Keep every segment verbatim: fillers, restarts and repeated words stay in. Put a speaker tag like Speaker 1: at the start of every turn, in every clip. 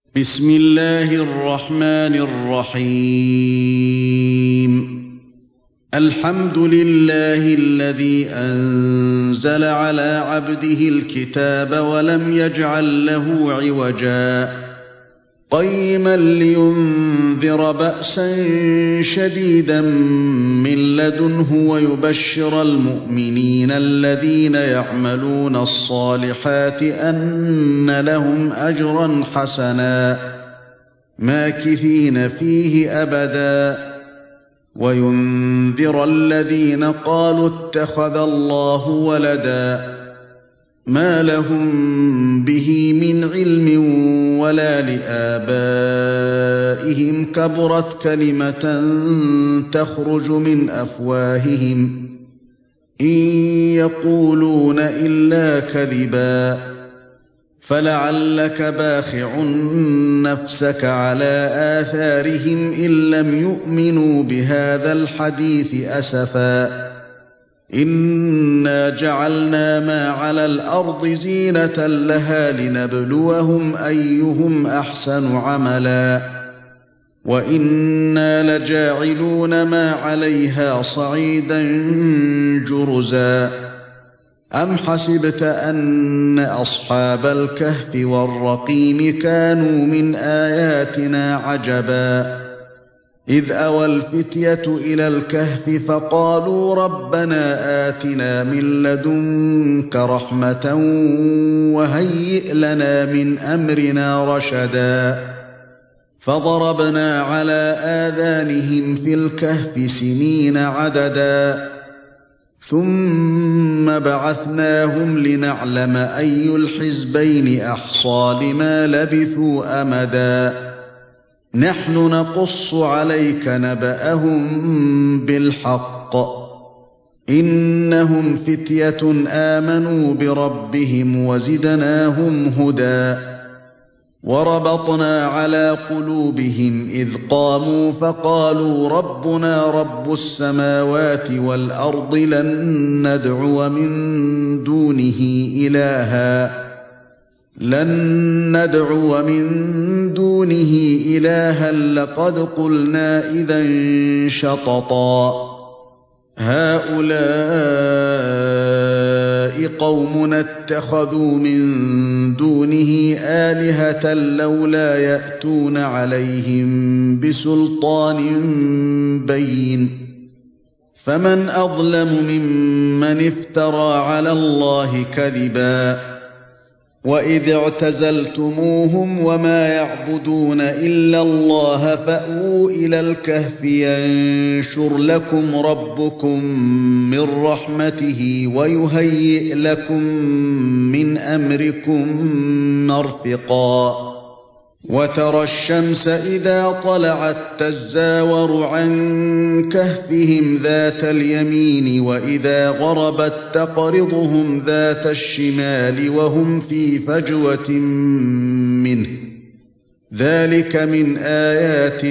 Speaker 1: بسم الله الرحمن الرحيم. الحمد لله الذي أنزل على عبده الكتاب ولم يجعل له عوجا قيما لينذر بأسا شديدا من لدنه ويبشر المؤمنين الذين يعملون الصالحات أن لهم أجرا حسنا ماكثين فيه أبدا وينذر الذين قالوا اتخذ الله ولدا ما لهم به من علم ولا لآبائهم كبرت كلمة تخرج من أفواههم إن يقولون إلا كذبا فلعلك باخع نفسك على آثارهم إن لم يؤمنوا بهذا الحديث أسفا إنا جعلنا ما على الأرض زينة لها لنبلوهم أيهم أحسن عملا وإنا لجاعلون ما عليها صعيدا جرزا أم حسبت أن أصحاب الكهف والرقيم كانوا من آياتنا عجبا إذ أوى الفتية إلى الكهف فقالوا ربنا آتنا من لدنك رحمة وهيئ لنا من أمرنا رشدا فضربنا على آذانهم في الكهف سنين عددا ثم بعثناهم لنعلم أي الحزبين أحصى لما لبثوا أمدا نحن نقص عليك نبأهم بالحق إنهم فتية آمنوا بربهم وزدناهم هدى وربطنا على قلوبهم إذ قاموا فقالوا ربنا رب السماوات والأرض لن ندعو من دونه إلها لن ندعو من دونه إلها لقد قلنا إذا شططا هؤلاء قومنا اتخذوا من دونه آلهة لولا يأتون عليهم بسلطان بين فمن أظلم ممن افترى على الله كذبا وإذ اعتزلتموهم وما يعبدون إلا الله فأووا إلى الكهف ينشر لكم ربكم من رحمته ويهيئ لكم من أمركم مرفقا وترى الشمس إذا طلعت تزاور عن كهفهم ذات اليمين وإذا غربت تقرضهم ذات الشمال وهم في فجوة منه ذلك من آيات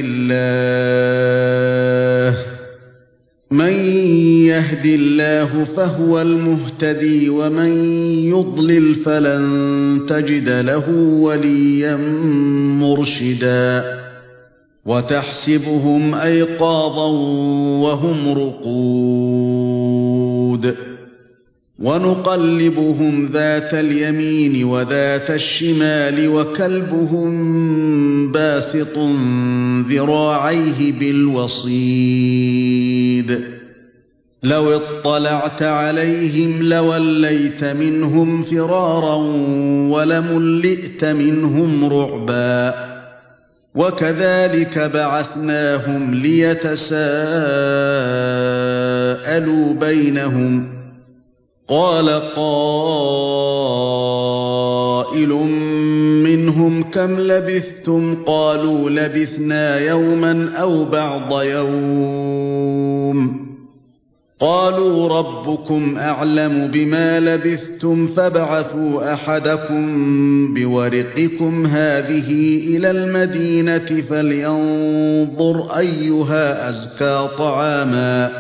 Speaker 1: الله من يهد الله فهو المهتدي ومن يضلل فلن تجد له وليا مرشدا وتحسبهم أيقاظا وهم رقود ونقلبهم ذات اليمين وذات الشمال وكلبهم باسط ذراعيه بالوصيد لو اطلعت عليهم لوليت منهم فرارا ولملئت منهم رعبا وكذلك بعثناهم ليتساءلوا بينهم قال قائل منهم كم لبثتم قالوا لبثنا يوما أو بعض يوم قالوا ربكم أعلم بما لبثتم فابعثوا أحدكم بورقكم هذه إلى المدينة فلينظر أيها أزكى طعاما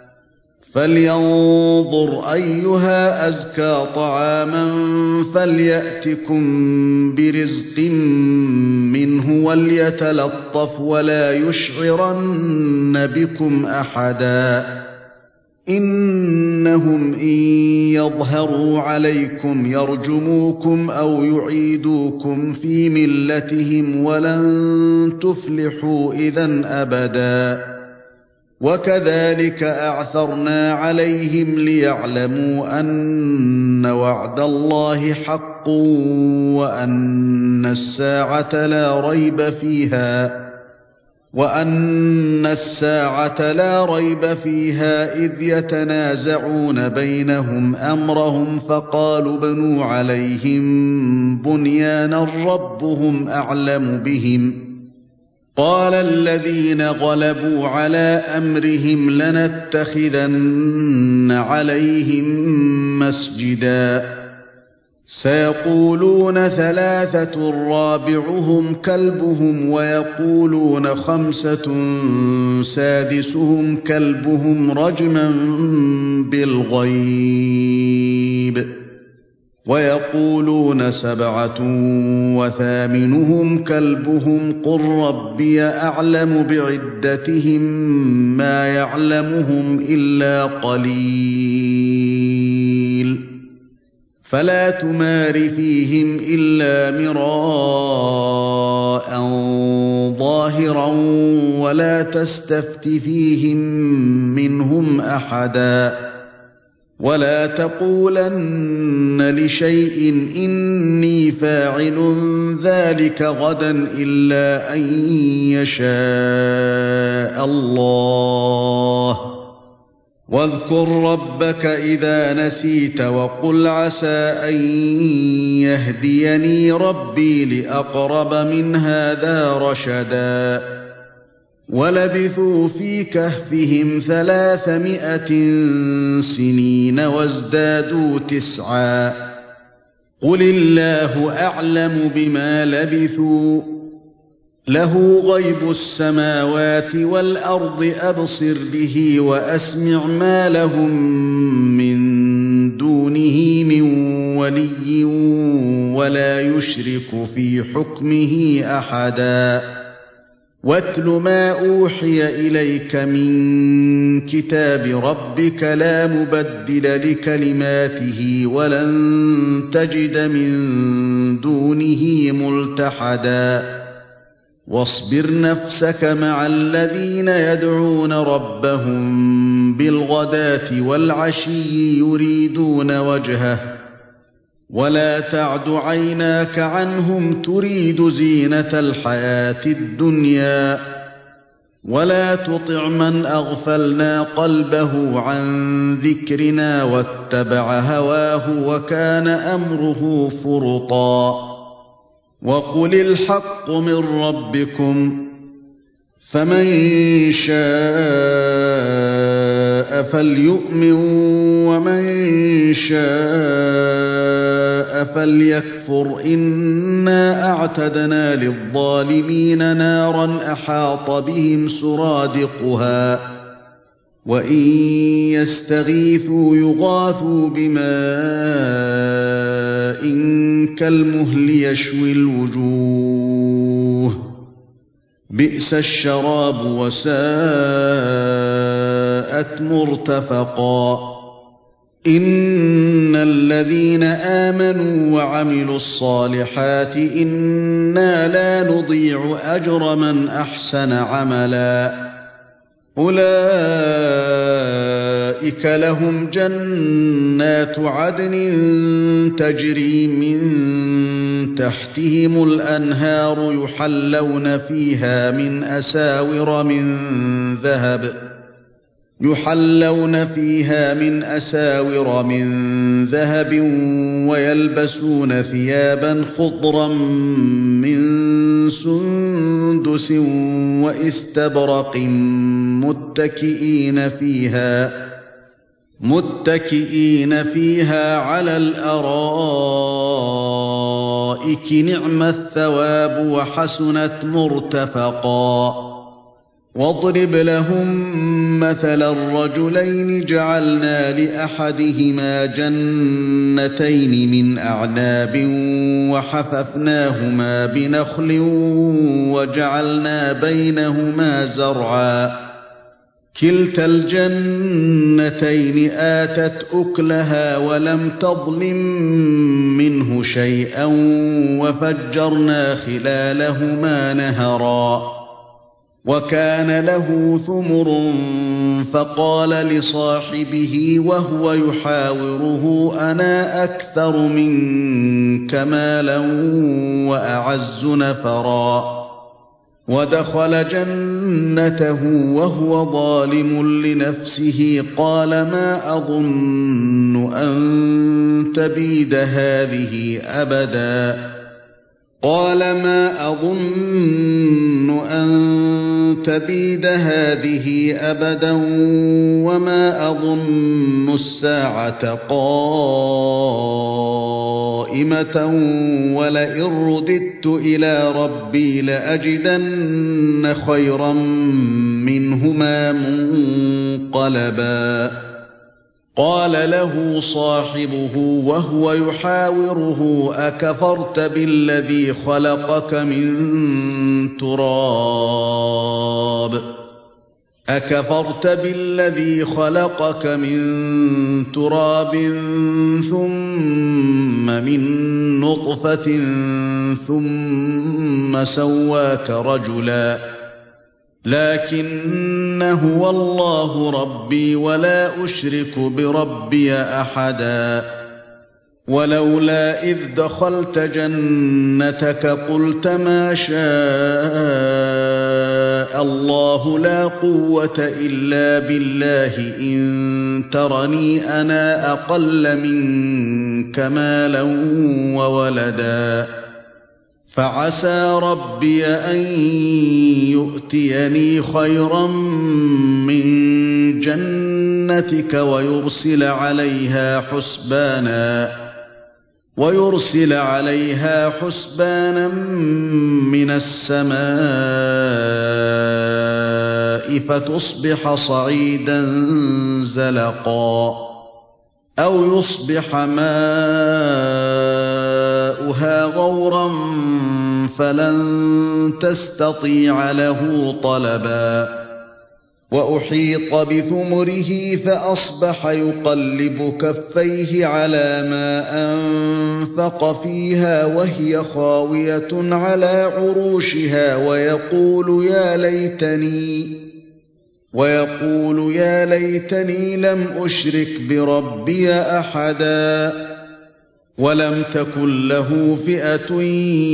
Speaker 1: فلينظر أيها أزكى طعاما فليأتكم برزق منه وليتلطف ولا يشعرن بكم أحدا إنهم إن يظهروا عليكم يرجموكم أو يعيدوكم في ملتهم ولن تفلحوا إذن أبدا وكذلك أعثرنا عليهم ليعلموا أن وعد الله حق وأن الساعة لا ريب فيها وأن الساعة لا ريب فيها إذ يتنازعون بينهم أمرهم فقالوا ابنوا عليهم بنيانا ربهم أعلم بهم قال الذين غلبوا على أمرهم لنتخذن عليهم مسجدا سيقولون ثلاثة رابعهم كلبهم ويقولون خمسة سادسهم كلبهم رجما بالغيب ويقولون سبعة وثامنهم كلبهم قل ربي أعلم بعدتهم ما يعلمهم إلا قليل فلا تمار فيهم إلا مراء ظاهرا ولا تستفت فيهم منهم أحدا ولا تقولن لشيء إني فاعل ذلك غدا إلا أن يشاء الله واذكر ربك إذا نسيت وقل عسى أن يهديني ربي لأقرب من هذا رشدا ولبثوا في كهفهم ثلاثمائة سنين وازدادوا تسعا قل الله أعلم بما لبثوا له غيب السماوات والأرض أبصر به وأسمع ما لهم من دونه من ولي ولا يشرك في حكمه أحدا واتل ما أوحي إليك من كتاب ربك لا مبدل لكلماته ولن تجد من دونه ملتحدا واصبر نفسك مع الذين يدعون ربهم بالغداة والعشي يريدون وجهه ولا تعد عيناك عنهم تريد زينة الحياة الدنيا ولا تطع من أغفلنا قلبه عن ذكرنا واتبع هواه وكان أمره فرطا وقل الحق من ربكم فمن شاء فليؤمن ومن شاء فليكفر إنا أعتدنا للظالمين نارا أحاط بهم سرادقها وإن يستغيثوا يغاثوا بماء كالمهل يشوي الوجوه بئس الشراب وساءت مرتفقا إن الذين آمنوا وعملوا الصالحات إنا لا نضيع أجر من أحسن عملا أولئك لهم جنات عدن تجري من تحتهم الأنهار يحلون فيها من أساور من ذهب يحلون فيها من أساور من ذهب ويلبسون ثيابا خضرا من سندس واستبرق متكئين فيها متكئين فيها على الأرائك نعم الثواب وحسنت مرتفقا واضرب لهم مثلا الرجلين جعلنا لأحدهما جنتين من أعناب وحففناهما بنخل وجعلنا بينهما زرعا كلتا الجنتين آتت أكلها ولم تظلم منه شيئا وفجرنا خلالهما نهرا وكان له ثمر فقال لصاحبه وهو يحاوره أنا أكثر منك مالا وأعز نفرا ودخل جنته وهو ظالم لنفسه قال ما أظن أن تبيد هذه أبدا قال ما أظن أن تبيد هذه أبدا وما أظن الساعة قائمة ولئن رددت إلى ربي لأجدن خيرا منهما منقلبا قال له صاحبه وهو يحاوره أكفرت بالذي خلقك من تراب أكفرت بالذي خلقك من تراب ثم من نطفة ثم سواك رجلا لكن هو الله ربي ولا أشرك بربي أحدا ولولا إذ دخلت جنتك قلت ما شاء الله لا قوة إلا بالله إن ترني أنا أقل منك مالا وولدا فعسى ربي أن يؤتيني خيرا من جنتك ويرسل عليها حسبانا ويرسل عليها حسبانا من السماء فتصبح صعيدا زلقا أو يصبح ماؤها غورا فلن تستطيع له طلبا وأحيط بثمره فأصبح يقلب كفيه على ما أنفق فيها وهي خاوية على عروشها ويقول يا ليتني ويقول يا ليتني لم أشرك بربي أحدا ولم تكن له فئة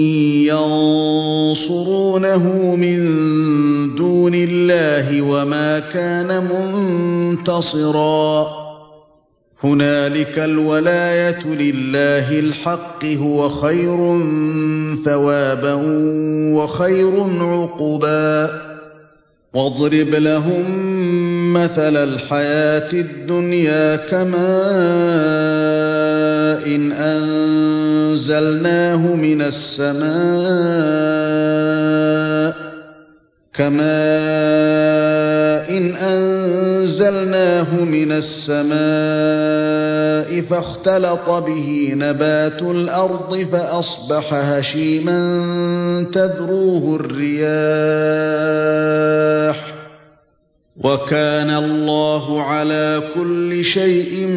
Speaker 1: ينصرونه من دون الله وما كان منتصرا هنالك الولاية لله الحق هو خير ثوابا وخير عقبا واضرب لهم مثل الحياة الدنيا كماء إن أنزلناه من السماء كماء إن أنزلناه من السماء فاختلط به نبات الأرض فأصبح هشيما تذروه الرياح وكان الله على كل شيء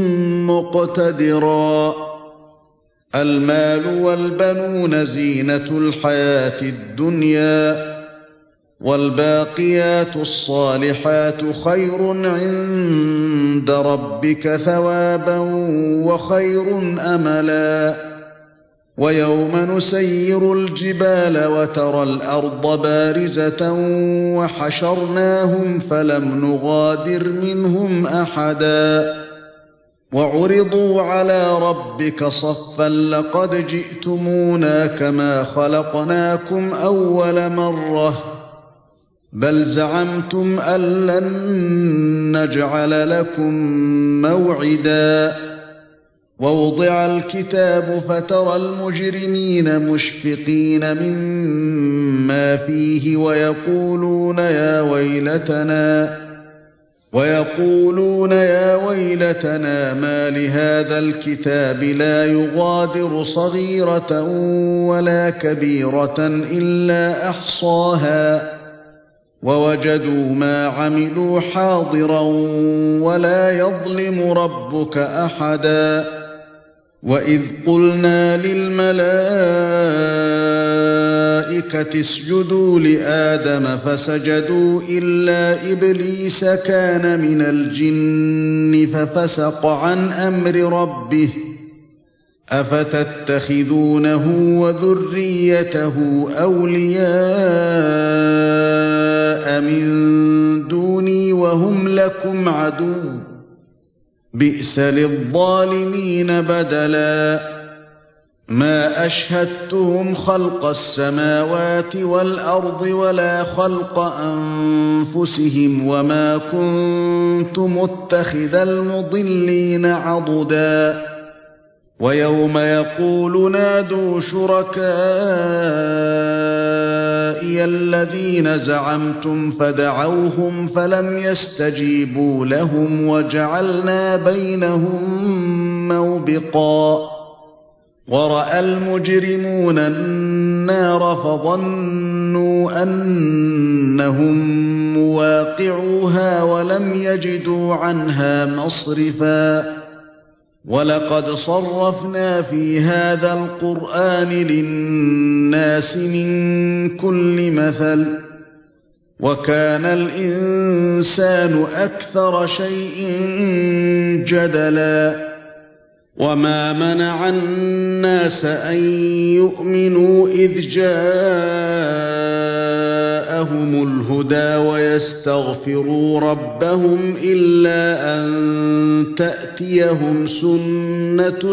Speaker 1: مقتدرا المال والبنون زينة الحياة الدنيا والباقيات الصالحات خير عند ربك ثوابا وخير أملا ويوم نسير الجبال وترى الأرض بارزة وحشرناهم فلم نغادر منهم أحدا وعرضوا على ربك صفا لقد جئتمونا كما خلقناكم أول مرة بل زعمتم أن لن نجعل لكم موعدا ووضع الكتاب فترى المجرمين مشفقين مما بما فيه ويقولون يا ويلتنا ويقولون يا ويلتنا ما لهذا الكتاب لا يغادر صغيرة ولا كبيرة إلا أحصاها ووجدوا ما عملوا حاضرا ولا يظلم ربك أحدا وإذ قلنا للملائكة اسجدوا لآدم فسجدوا إلا إبليس كان من الجن ففسق عن أمر ربه أفتتخذونه وذريته أولياء من دوني وهم لكم عدو بئس للظالمين بدلا ما أشهدتهم خلق السماوات والأرض ولا خلق أنفسهم وما كنت متخذ المضلين عضدا ويوم يقول نادوا شركائي الذين زعمتم فدعوهم فلم يستجيبوا لهم وجعلنا بينهم موبقا ورأى المجرمون النار فظنوا أنهم مواقعوها ولم يجدوا عنها مصرفا ولقد صرفنا في هذا القرآن للناس من كل مثل وكان الإنسان أكثر شيء جدلا وما منع الناس أن يؤمنوا إذ جاءهم الهدى ويستغفروا ربهم إلا أن تأتيهم سنة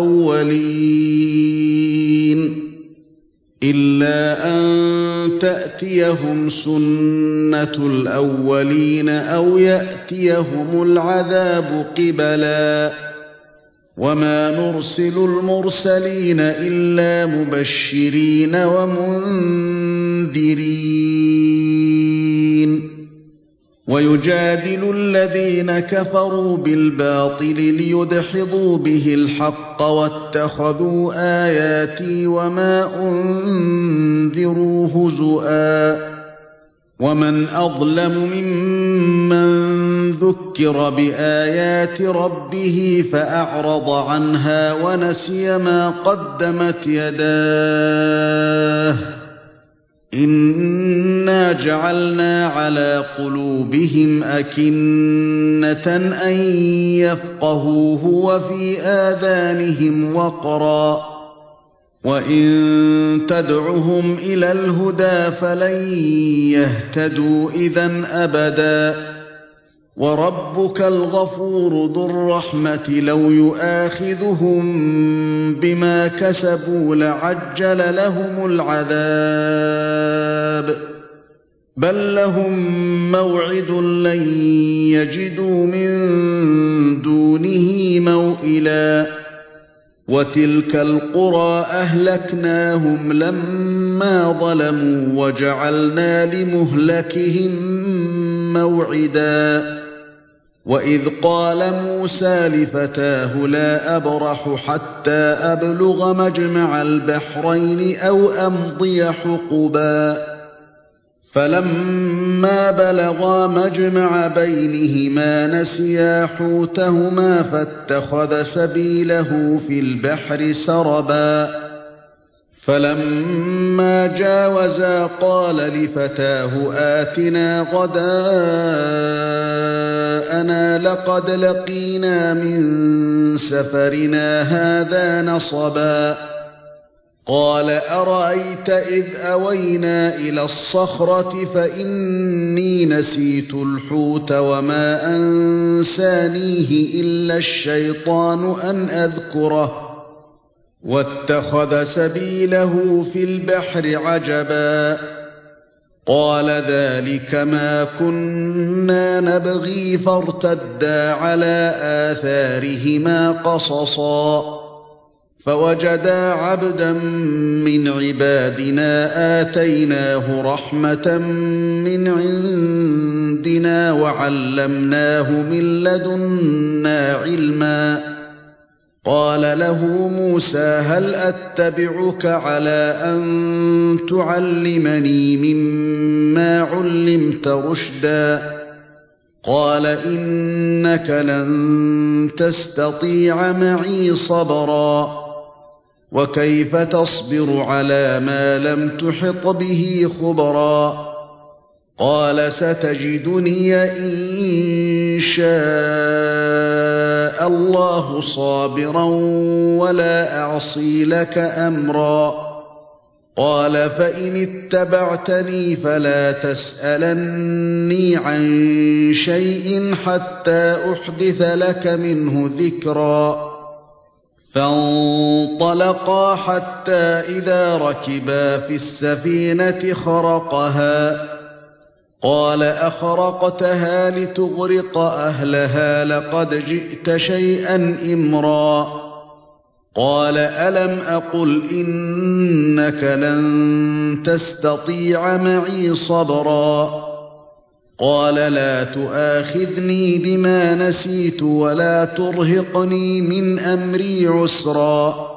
Speaker 1: الأولين إلا أن تأتيهم سنة الأولين أو يأتيهم العذاب قبلا وما نرسل المرسلين إلا مبشرين ومنذرين ويجادل الذين كفروا بالباطل ليدحضوا به الحق واتخذوا آياتي وما أنذروا هزؤا ومن أظلم ممن ذكر بآيات ربه فأعرض عنها ونسي ما قدمت يداه إنا جعلنا على قلوبهم أكنة أن يفقهوه وفي آذانهم وقرا وإن تدعهم إلى الهدى فلن يهتدوا إذن أبدا وربك الغفور ذو الرحمة لو يؤاخذهم بما كسبوا لعجل لهم العذاب بل لهم موعد لن يجدوا من دونه موئلا وتلك القرى أهلكناهم لما ظلموا وجعلنا لمهلكهم موعدا وإذ قال موسى لفتاه لا أبرح حتى أبلغ مجمع البحرين أو أمضي حقبا فلما بلغا مجمع بينهما نسيا حوتهما فاتخذ سبيله في البحر سربا فلما جاوزا قال لفتاه آتنا غداءنا لقد لقينا من سفرنا هذا نصبا قال أرأيت إذ أوينا إلى الصخرة فإني نسيت الحوت وما أنسانيه إلا الشيطان أن أذكره واتخذ سبيله في البحر عجبا قال ذلك ما كنا نبغي فارتدا على آثارهما قصصا فوجدا عبدا من عبادنا آتيناه رحمة من عندنا وعلمناه من لدنا علما. قال له موسى هل أتبعك على أن تعلمني مما علمت رشدا؟ قال إنك لن تستطيع معي صبرا وكيف تصبر على ما لم تحط به خبرا؟ قال ستجدني إن شاء الله صابرا ولا أعصي لك أمرا. قال فإن اتبعتني فلا تسألني عن شيء حتى أحدث لك منه ذكرا. فانطلقا حتى إذا ركبا في السفينة خرقها. قال أخرقتها لتغرق أهلها لقد جئت شيئا إمرا. قال ألم أقل إنك لن تستطيع معي صبرا؟ قال لا تؤاخذني بما نسيت ولا ترهقني من أمري عسرا.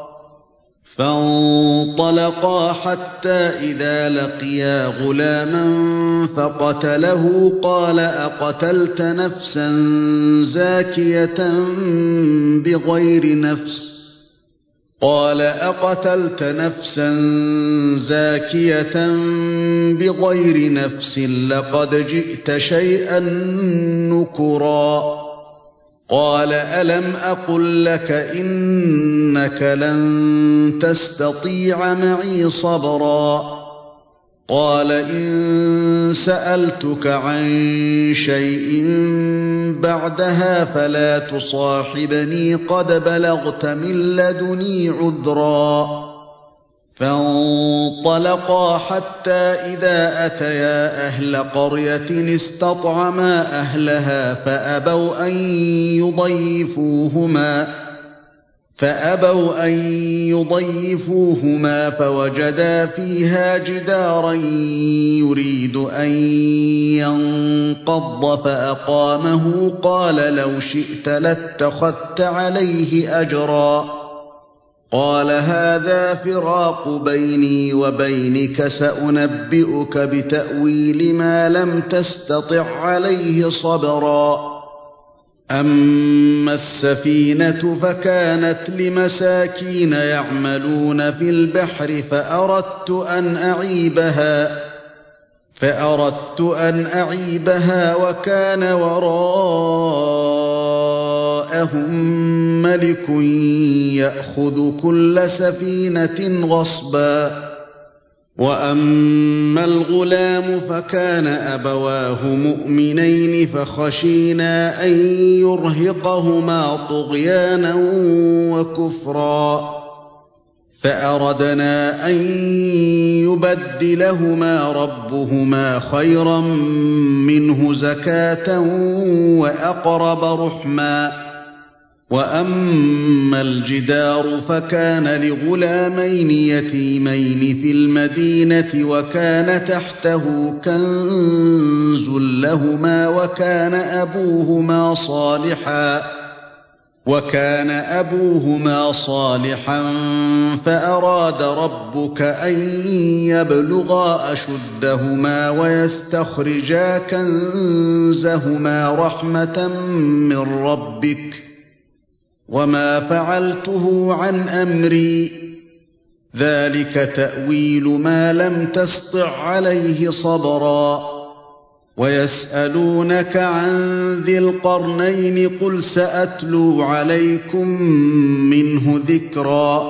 Speaker 1: فانطلقا حتى إذا لقيا غلاما فقتله. قال أقتلت نفسا زاكية بغير نفس قال أقتلت نفسا زاكية بغير نفس لقد جئت شيئا نكرا. قال ألم أقل لك إنك لن تستطيع معي صبرا؟ قال إن سألتك عن شيء بعدها فلا تصاحبني قد بلغت من لدني عذرا. فانطلقا حتى إذا أتيا أهل قرية استطعما أهلها فأبوا أن يضيفوهما فأبوا أن يضيفوهما فوجدا فيها جدارا يريد أن ينقض فأقامه. قال لو شئت لاتخذت عليه أجرا. قال هذا فراق بيني وبينك سأنبئك بتأويل ما لم تستطع عليه صبرا. أما السفينة فكانت لمساكين يعملون في البحر فأردت أن أعيبها فأردت أن أعيبها وكان وراءهم ملك يأخذ كل سفينة غصبا. وأما الغلام فكان أبواه مؤمنين فخشينا أن يرهقهما طغيانا وكفرا فأردنا أن يبدلهما ربهما خيرا منه زكاة وأقرب رحما. وأما الجدار فكان لغلامين يتيمين في المدينة وكان تحته كنز لهما وكان أبوهما صالحا وكان أبوهما صالحا فأراد ربك أن يبلغا أشدهما ويستخرجا كنزهما رحمة من ربك وما فعلته عن أمري ذلك تأويل ما لم تسطع عليه صبرا. ويسألونك عن ذي القرنين قل سأتلو عليكم منه ذكرا.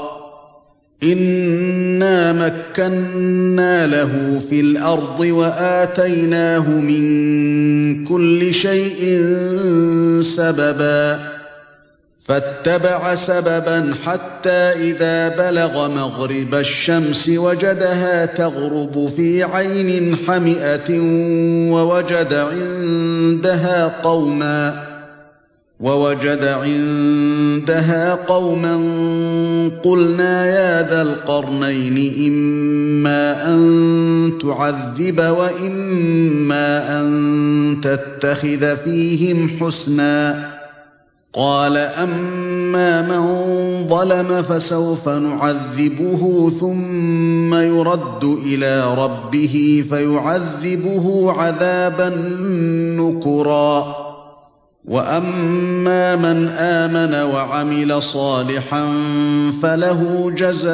Speaker 1: إنا مكنا له في الأرض وآتيناه من كل شيء سببا فاتبع سببا حتى إذا بلغ مغرب الشمس وجدها تغرب في عين حمئة ووجد عندها قوما ووجد عندها قوما قلنا يا ذا القرنين إما أن تعذب وإما أن تتخذ فيهم حسنا قال أما من ظلم فسوف نعذبه ثم يرد إلى ربه فيعذبه عذابا نكرا وأما من آمن وعمل صالحا فله جزاء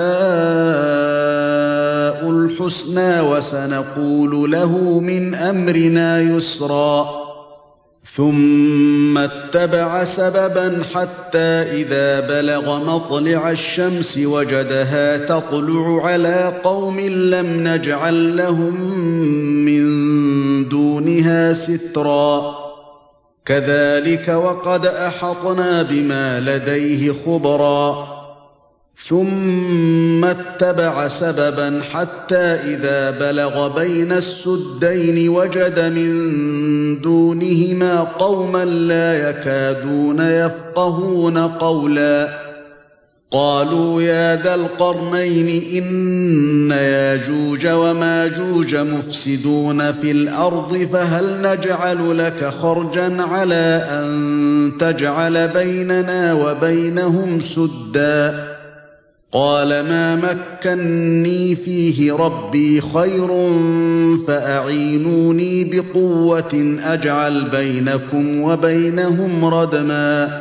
Speaker 1: الحسنى وسنقول له من أمرنا يسرا ثم اتبع سببا حتى إذا بلغ مطلع الشمس وجدها تطلع على قوم لم نجعل لهم من دونها سترا كذلك وقد أحطنا بما لديه خبرا ثم اتبع سببا حتى إذا بلغ بين السدين وجد من دونهما قوما لا يكادون يفقهون قولا قالوا يا ذا القرنين إن ياجوج وماجوج مفسدون في الأرض فهل نجعل لك خرجا على أن تجعل بيننا وبينهم سدا قال ما مكني فيه ربي خير فأعينوني بقوة أجعل بينكم وبينهم ردما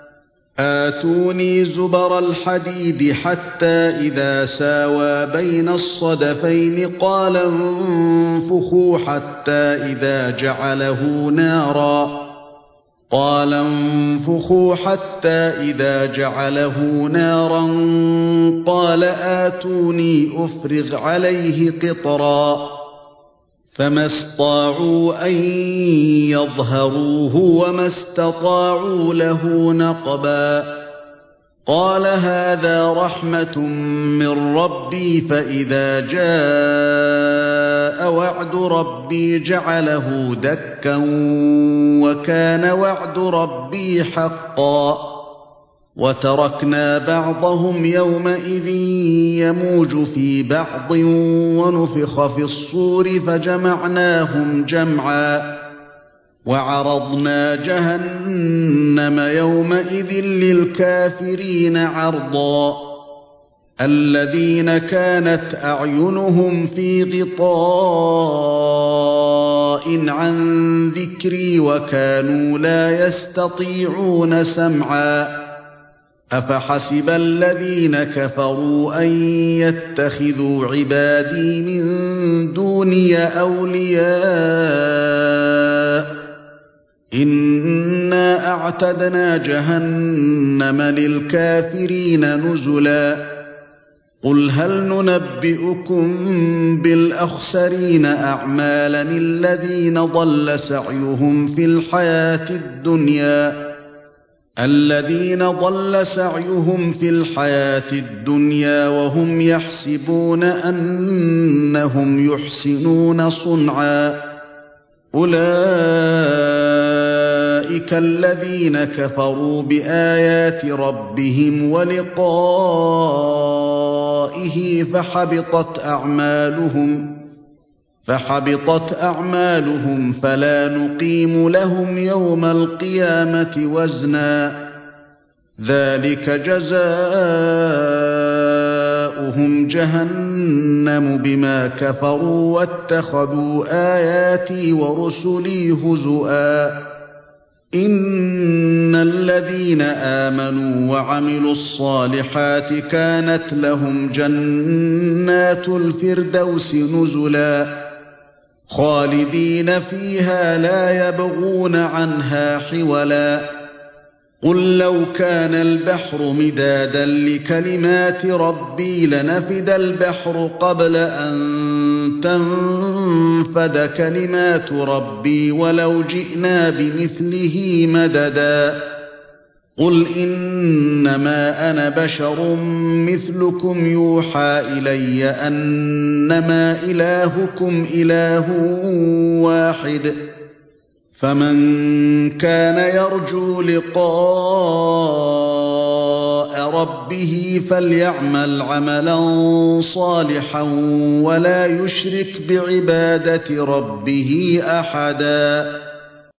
Speaker 1: آتوني زبر الحديد حتى إذا ساوى بين الصدفين قال انفخوا حتى إذا جعله نارا قال انفخوا حتى إذا جعله نارا قال آتوني أفرغ عليه قطرا فما استطاعوا أن يظهروه وما استطاعوا له نقبا قال هذا رحمة من ربي فإذا جاء وعد ربي جعله دكا وكان وعد ربي حقا وتركنا بعضهم يومئذ يموج في بعض ونفخ في الصور فجمعناهم جمعا وعرضنا جهنم يومئذ للكافرين عرضا الذين كانت أعينهم في غطاء عن ذكري وكانوا لا يستطيعون سمعا أفحسب الذين كفروا أن يتخذوا عبادي من دوني أولياء إنا أعتدنا جهنم للكافرين نزلا قل هل ننبئكم بالأخسرين أعمالا الذين ضل سعيهم في الحياة الدنيا الذين ضل سعيهم في الحياة الدنيا وهم يحسبون أنهم يحسنون صنعا أولئك الذين كفروا بآيات ربهم ولقائه فحبطت أعمالهم فحبطت أعمالهم فلا نقيم لهم يوم القيامة وزنا ذلك جزاؤهم جهنم بما كفروا واتخذوا آياتي ورسلي هزؤا إن الذين آمنوا وعملوا الصالحات كانت لهم جنات الفردوس نزلا خالدين فيها لا يبغون عنها حولا قل لو كان البحر مدادا لكلمات ربي لنفد البحر قبل أن تنفد كلمات ربي ولو جئنا بمثله مددا قل إنما أنا بشر مثلكم يوحى إلي أنما إلهكم إله واحد فمن كان يرجو لقاء ربه فليعمل عملا صالحا ولا يشرك بعبادة ربه أحدا